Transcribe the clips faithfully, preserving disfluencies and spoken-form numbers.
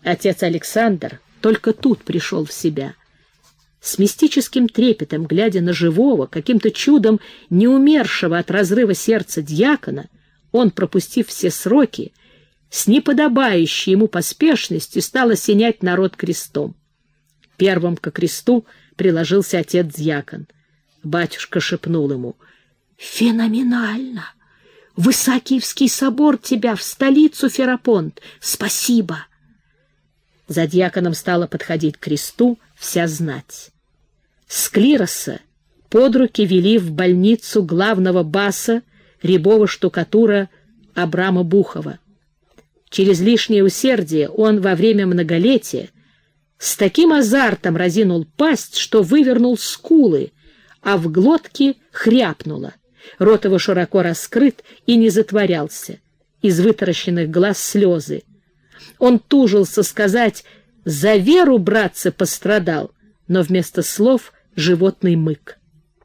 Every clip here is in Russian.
Отец Александр только тут пришел в себя. С мистическим трепетом, глядя на живого, каким-то чудом не умершего от разрыва сердца дьякона, он, пропустив все сроки, с неподобающей ему поспешностью стал осенять народ крестом. Первым ко кресту приложился отец-дьякон. Батюшка шепнул ему: «Феноменально! В Исаакиевский собор тебя, в столицу, Ферапонт! Спасибо!» За дьяконом стала подходить к кресту вся знать. С клироса под руки вели в больницу главного баса, рябого штукатура Абрама Бухова. Через лишнее усердие он во время многолетия с таким азартом разинул пасть, что вывернул скулы, а в глотке хряпнуло. Рот его широко раскрыт и не затворялся. Из вытаращенных глаз слезы. Он тужился сказать: «За веру, братцы, пострадал», но вместо слов животный мык.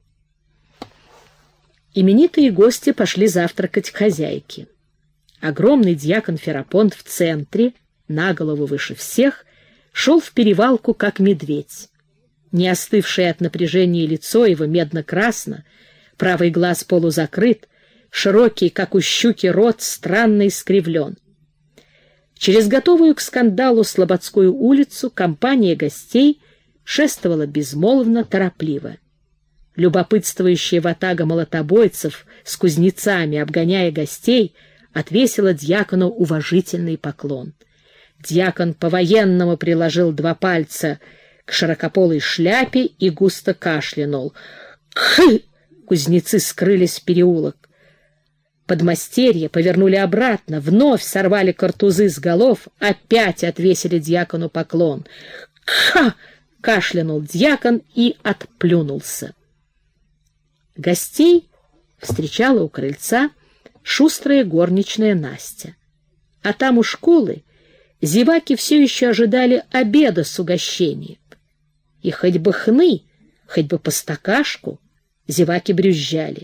Именитые гости пошли завтракать к хозяйке. Огромный дьякон Ферапонт в центре, на голову выше всех, шел в перевалку, как медведь. Не остывшее от напряжения лицо его медно-красно, правый глаз полузакрыт, широкий, как у щуки, рот странно искривлен. Через готовую к скандалу Слободскую улицу компания гостей шествовала безмолвно, торопливо. Любопытствующая ватага молотобойцев с кузнецами, обгоняя гостей, отвесила дьякону уважительный поклон. Дьякон по-военному приложил два пальца к широкополой шляпе и густо кашлянул. «Кхы!» Кузнецы скрылись в переулок. Подмастерья повернули обратно, вновь сорвали картузы с голов, опять отвесили дьякону поклон. «Кха!» — кашлянул дьякон и отплюнулся. Гостей встречала у крыльца шустрая горничная Настя. А там у школы зеваки все еще ожидали обеда с угощением. И хоть бы хны, хоть бы по стакашку, зеваки брюзжали.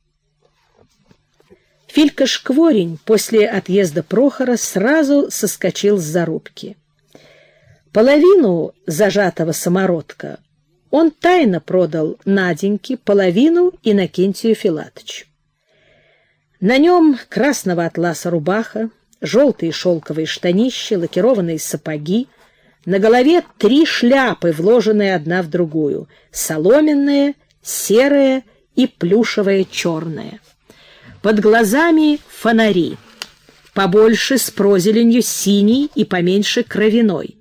Филька Шкворень после отъезда Прохора сразу соскочил с зарубки. Половину зажатого самородка он тайно продал Наденьке, половину Иннокентию Филатычу. На нем красного атласа рубаха, желтые шелковые штанища, лакированные сапоги, на голове три шляпы, вложенные одна в другую, соломенная, серая и плюшевая черная. Под глазами фонари, побольше с прозеленью синий и поменьше кровяной.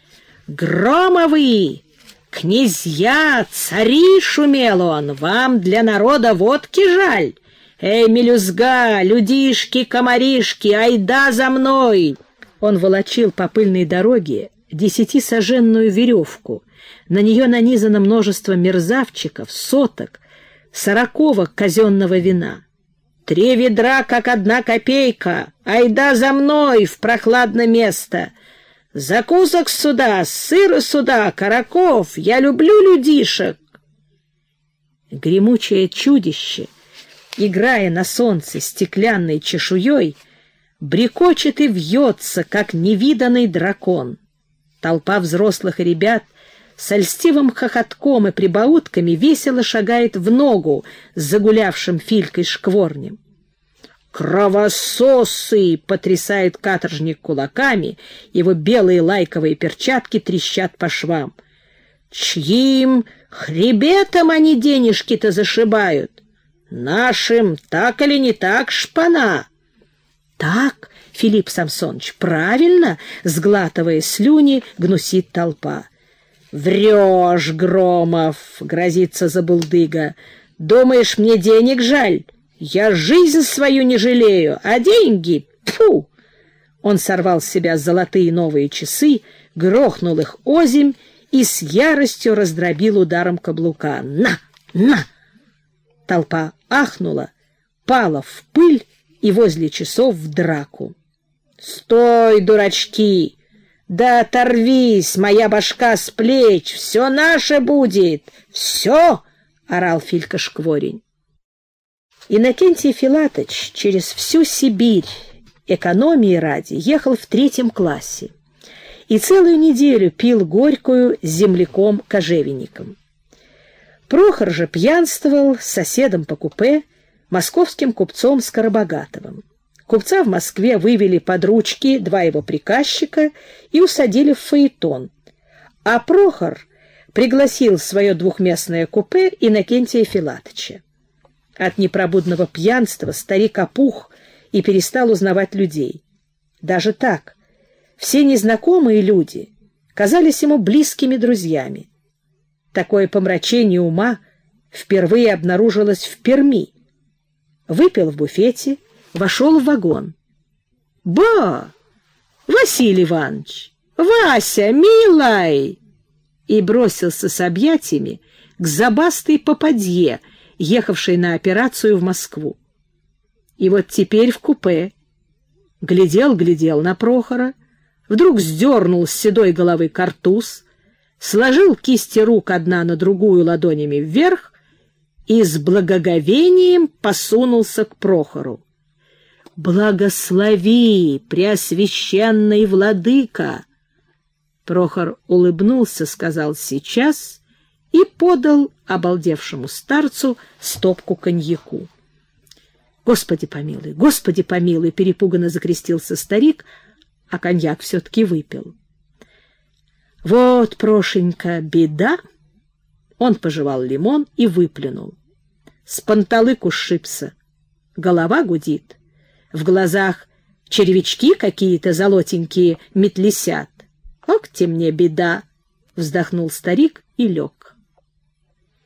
«Громовы! Князья, цари!» — шумел он. «Вам для народа водки жаль? Эй, мелюзга, людишки, комаришки, айда за мной!» Он волочил по пыльной дороге десятисаженную веревку. На нее нанизано множество мерзавчиков, соток, сороковок казенного вина. «Три ведра, как одна копейка! Айда за мной в прохладное место! Закусок сюда, сыра сюда, караков! Я люблю людишек!» Гремучее чудище, играя на солнце стеклянной чешуей, брекочет и вьется, как невиданный дракон. Толпа взрослых и ребят с льстивым хохотком и прибаутками весело шагает в ногу с загулявшим Филькой Шкворнем. «Кровососы!» — потрясает каторжник кулаками, его белые лайковые перчатки трещат по швам. «Чьим хребетом они денежки-то зашибают? Нашим, так или не так, шпана?» «Так, Филипп Самсоныч, правильно!» — сглатывая слюни, гнусит толпа. «Врешь, Громов!» — грозится забулдыга. «Думаешь, мне денег жаль? Я жизнь свою не жалею, а деньги — тьфу!» Он сорвал с себя золотые новые часы, грохнул их озимь и с яростью раздробил ударом каблука. «На! На!» Толпа ахнула, пала в пыль и возле часов в драку. «Стой, дурачки! Да оторвись, моя башка с плеч! Все наше будет! Все!» — орал Филька Шкворень. Иннокентий Филатыч через всю Сибирь экономии ради ехал в третьем классе и целую неделю пил горькую с земляком-кожевенником. Прохор же пьянствовал с соседом по купе, московским купцом Скоробогатовым. Купца в Москве вывели под ручки два его приказчика и усадили в фаэтон, а Прохор пригласил в свое двухместное купе Иннокентия Филатыча. От непробудного пьянства старик опух и перестал узнавать людей. Даже так, все незнакомые люди казались ему близкими друзьями. Такое помрачение ума впервые обнаружилось в Перми. Выпил в буфете, вошел в вагон. «Ба! Василий Иванович! Вася, милай!» И бросился с объятиями к забастой попадье, ехавшей на операцию в Москву. И вот теперь в купе глядел-глядел на Прохора, вдруг сдернул с седой головы картуз, сложил кисти рук одна на другую ладонями вверх и с благоговением посунулся к Прохору. «Благослови, преосвященный владыка!» Прохор улыбнулся, сказал «сейчас» и подал обалдевшему старцу стопку коньяку. «Господи помилуй, Господи помилуй!» — перепуганно закрестился старик, а коньяк все-таки выпил. «Вот, Прошенька, беда!» Он пожевал лимон и выплюнул. С панталыку сшибся, голова гудит, в глазах червячки какие-то золотенькие метлесят. «Ох, те мне беда!» — вздохнул старик и лег.